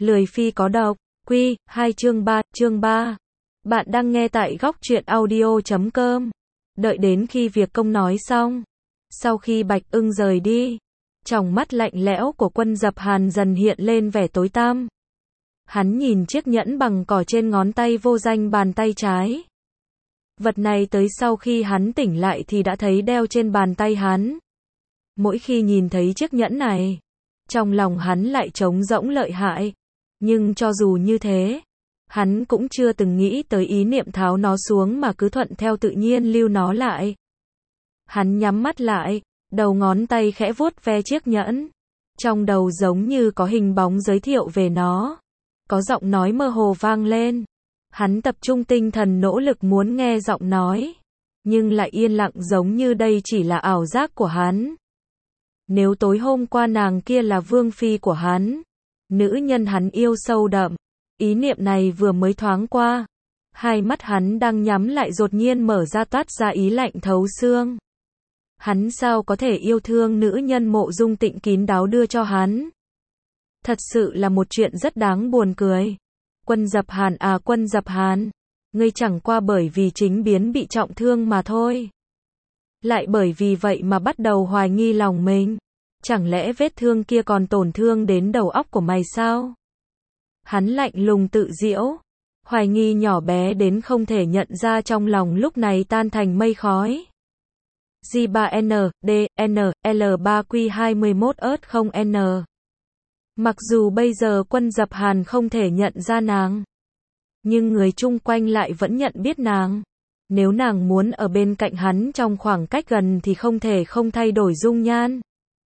Lười phi có độc. Quy 2 chương 3. Bạn đang nghe tại góc truyện audio.com. Đợi đến khi việc công nói xong, sau khi Bạch Ưng rời đi, tròng mắt lạnh lẽo của Quân Dập Hàn dần hiện lên vẻ tối tăm. Hắn nhìn chiếc nhẫn bằng cỏ trên ngón tay vô danh bàn tay trái. Vật này tới sau khi hắn tỉnh lại thì đã thấy đeo trên bàn tay hắn. Mỗi khi nhìn thấy chiếc nhẫn này, trong lòng hắn lại trống rỗng lợi hại. Nhưng cho dù như thế, hắn cũng chưa từng nghĩ tới ý niệm tháo nó xuống mà cứ thuận theo tự nhiên lưu nó lại. Hắn nhắm mắt lại, đầu ngón tay khẽ vuốt ve chiếc nhẫn. Trong đầu giống như có hình bóng giới thiệu về nó. Có giọng nói mơ hồ vang lên. Hắn tập trung tinh thần nỗ lực muốn nghe giọng nói. Nhưng lại yên lặng giống như đây chỉ là ảo giác của hắn. Nếu tối hôm qua nàng kia là vương phi của hắn, nữ nhân hắn yêu sâu đậm, ý niệm này vừa mới thoáng qua, hai mắt hắn đang nhắm lại đột nhiên mở ra toát ra ý lạnh thấu xương. Hắn sao có thể yêu thương nữ nhân Mộ Dung Tịnh kín đáo đưa cho hắn? Thật sự là một chuyện rất đáng buồn cười. Quân Dập Hàn à, Quân Dập Hàn, ngươi chẳng qua bởi vì chính biến bị trọng thương mà thôi. Lại bởi vì vậy mà bắt đầu hoài nghi lòng mình. Chẳng lẽ vết thương kia còn tổn thương đến đầu óc của mày sao? Hắn lạnh lùng tự giễu. Hoài nghi nhỏ bé đến không thể nhận ra trong lòng lúc này tan thành mây khói. J3N, D, N, L3Q21 ớt không N. Mặc dù bây giờ Quân Dập Hàn không thể nhận ra nàng, nhưng người chung quanh lại vẫn nhận biết nàng. Nếu nàng muốn ở bên cạnh hắn trong khoảng cách gần thì không thể không thay đổi dung nhan.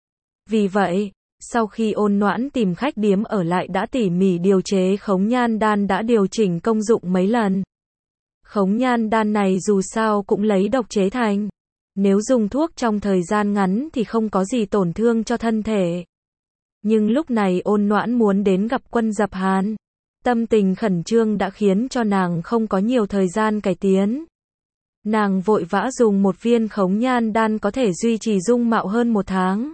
Vì vậy, sau khi Ôn Noãn tìm khách điếm ở lại đã tỉ mỉ điều chế khống nhan đan đã điều chỉnh công dụng mấy lần. Khống nhan đan này dù sao cũng lấy độc chế thành. Nếu dùng thuốc trong thời gian ngắn thì không có gì tổn thương cho thân thể. Nhưng lúc này Ôn Noãn muốn đến gặp Quân Dập Hàn. Tâm tình khẩn trương đã khiến cho nàng không có nhiều thời gian cải tiến. Nàng vội vã dùng một viên khống nhan đan có thể duy trì dung mạo hơn 1 tháng.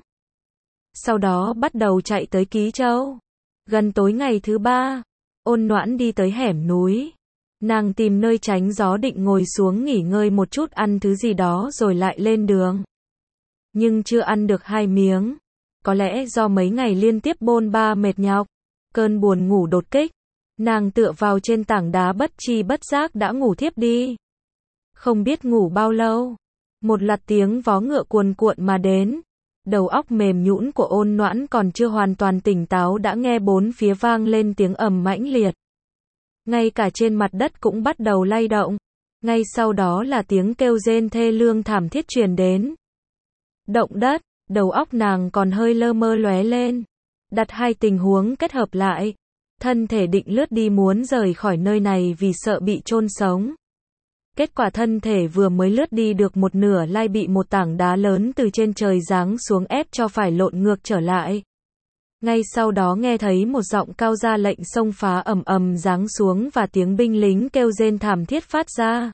Sau đó bắt đầu chạy tới Ký Châu. Gần tối ngày thứ 3, Ôn Noãn đi tới hẻm núi. Nàng tìm nơi tránh gió định ngồi xuống nghỉ ngơi một chút ăn thứ gì đó rồi lại lên đường. Nhưng chưa ăn được 2 miếng. Có lẽ do mấy ngày liên tiếp bôn ba mệt nhọc, cơn buồn ngủ đột kích. Nàng tựa vào trên tảng đá bất tri bất giác đã ngủ thiếp đi. Không biết ngủ bao lâu, một loạt tiếng vó ngựa cuồn cuộn mà đến. Đầu óc mềm nhũn của Ôn Noãn còn chưa hoàn toàn tỉnh táo đã nghe bốn phía vang lên tiếng ầm mãnh liệt. Ngay cả trên mặt đất cũng bắt đầu lay động. Ngay sau đó là tiếng kêu rên thê lương thảm thiết truyền đến. Động đất, đầu óc nàng còn hơi lơ mơ lóe lên. Đặt hai tình huống kết hợp lại. Thân thể định lướt đi muốn rời khỏi nơi này vì sợ bị chôn sống. Kết quả thân thể vừa mới lướt đi được một nửa lại bị một tảng đá lớn từ trên trời giáng xuống ép cho phải lộn ngược trở lại. Ngay sau đó nghe thấy một giọng cao ra lệnh xông phá ầm ầm giáng xuống và tiếng binh lính kêu rên thảm thiết phát ra.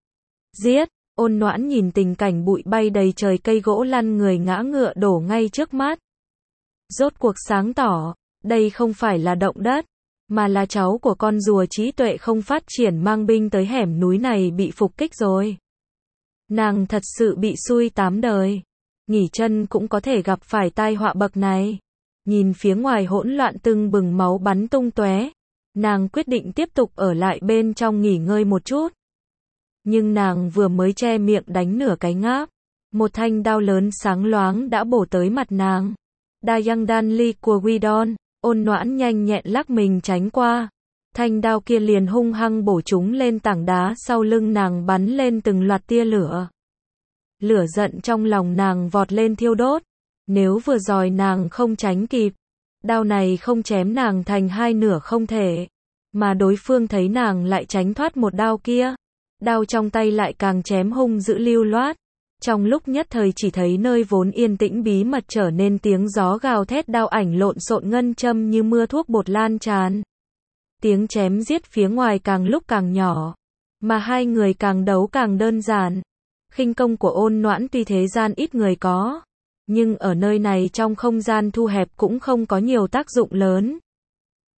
Giết! Ôn Noãn nhìn tình cảnh bụi bay đầy trời, cây gỗ lăn người ngã ngựa đổ ngay trước mắt. Rốt cuộc sáng tỏ, đây không phải là động đất, mà là cháu của con rùa trí tuệ không phát triển mang binh tới hẻm núi này bị phục kích rồi. Nàng thật sự bị xui 8 đời. Nghỉ chân cũng có thể gặp phải tai họa bậc này. Nhìn phía ngoài hỗn loạn tưng bừng máu bắn tung tóe, nàng quyết định tiếp tục ở lại bên trong nghỉ ngơi một chút. Nhưng nàng vừa mới che miệng đánh nửa cái ngáp, một thanh đao lớn sáng loáng đã bổ tới mặt nàng. Dayang Dan Li của Widon. Ôn Noãn nhanh nhẹn lắc mình tránh qua. Thanh đao kia liền hung hăng bổ trúng lên tảng đá sau lưng nàng, bắn lên từng loạt tia lửa. Lửa giận trong lòng nàng vọt lên thiêu đốt. Nếu vừa rồi nàng không tránh kịp, đao này không chém nàng thành hai nửa không thể. Mà đối phương thấy nàng lại tránh thoát một đao kia, đao trong tay lại càng chém hung dữ lưu loát. Trong lúc nhất thời chỉ thấy nơi vốn yên tĩnh bí mật trở nên tiếng gió gào thét, đao ảnh lộn xộn, ngân châm như mưa thuốc bột lan tràn. Tiếng chém giết phía ngoài càng lúc càng nhỏ, mà hai người càng đấu càng đơn giản. Khinh công của Ôn Noãn tuy thế gian ít người có, nhưng ở nơi này trong không gian thu hẹp cũng không có nhiều tác dụng lớn.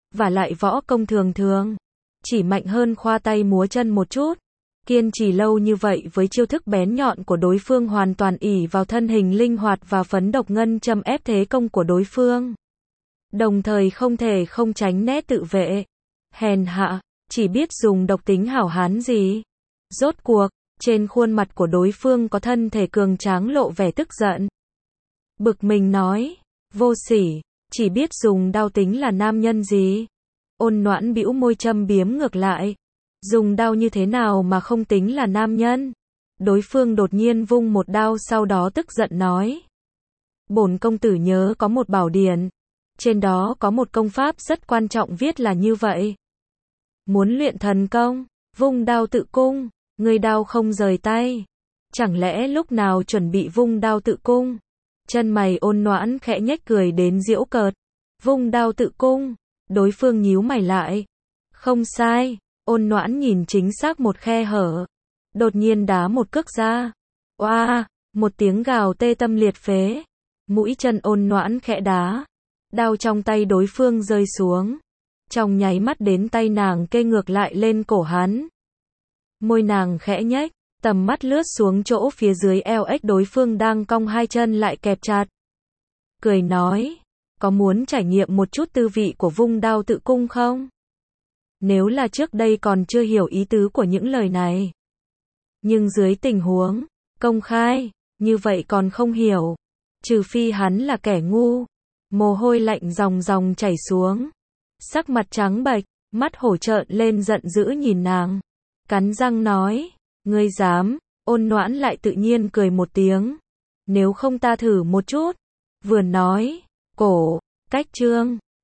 Và lại võ công thường thường chỉ mạnh hơn khoa tay múa chân một chút. Kiên trì lâu như vậy với chiêu thức bén nhọn của đối phương hoàn toàn ỷ vào thân hình linh hoạt và phấn độc ngân châm ép thế công của đối phương. Đồng thời không thể không tránh né tự vệ. Hèn hạ, chỉ biết dùng độc tính hảo hán gì. Rốt cuộc, trên khuôn mặt của đối phương có thân thể cường tráng lộ vẻ tức giận. Bực mình nói, vô sỉ, chỉ biết dùng đao tính là nam nhân gì. Ôn Noãn bĩu môi châm biếm ngược lại. Dùng đao như thế nào mà không tính là nam nhân? Đối phương đột nhiên vung một đao sau đó tức giận nói. Bổn công tử nhớ có một bảo điển. Trên đó có một công pháp rất quan trọng viết là như vậy. Muốn luyện thần công, vung đao tự cung, người đao không rời tay. Chẳng lẽ lúc nào chuẩn bị vung đao tự cung? Chân mày Ôn Noãn khẽ nhếch cười đến giễu cợt. Vung đao tự cung, đối phương nhíu mày lại. Không sai, Ôn Noãn nhìn chính xác một khe hở. Đột nhiên đá một cước ra. Oa, một tiếng gào tê tâm liệt phế. Mũi chân Ôn Noãn khẽ đá. Đao trong tay đối phương rơi xuống. Trong nháy mắt đến tay nàng kê ngược lại lên cổ hắn. Môi nàng khẽ nhếch, tầm mắt lướt xuống chỗ phía dưới eo ếch đối phương đang cong hai chân lại kẹp chặt. Cười nói, có muốn trải nghiệm một chút tư vị của vung đao tự cung không? Nếu là trước đây còn chưa hiểu ý tứ của những lời này. Nhưng dưới tình huống công khai, như vậy còn không hiểu. Trừ phi hắn là kẻ ngu. Mồ hôi lạnh ròng ròng chảy xuống. Sắc mặt trắng bệch, mắt hổ trợn lên giận dữ nhìn nàng. Cắn răng nói, ngươi dám? Ôn Noãn lại tự nhiên cười một tiếng. Nếu không ta thử một chút. Vừa nói, cổ, cách trương.